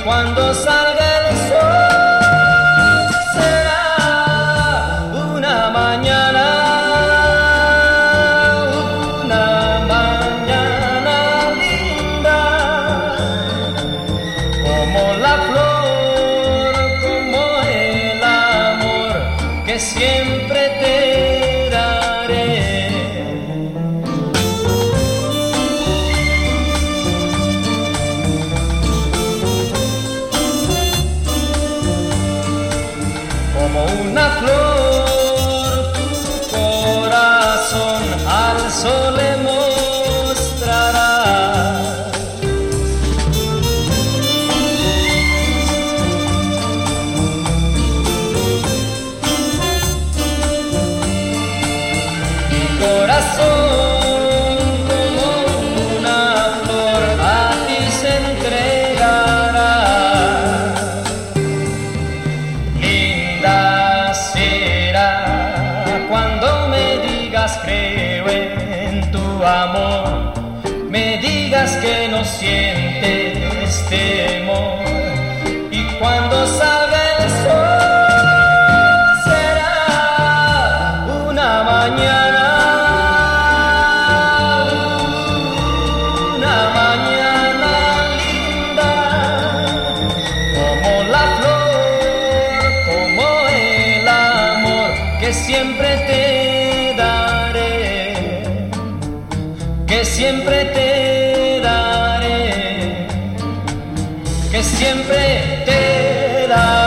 cuando salga el sol será una mañana linda, como la flor, como el amor que siempre te daré. Como una flor, tu corazón al sol le mostrará. Mi corazón, como una flor, a ti se entregará. Cuando me digas creo en tu amor, me digas que no sientes temor, y cuando salga el sol será una mañana linda, como la flor, como el amor que siempre te daré, que siempre te daré, que siempre te daré.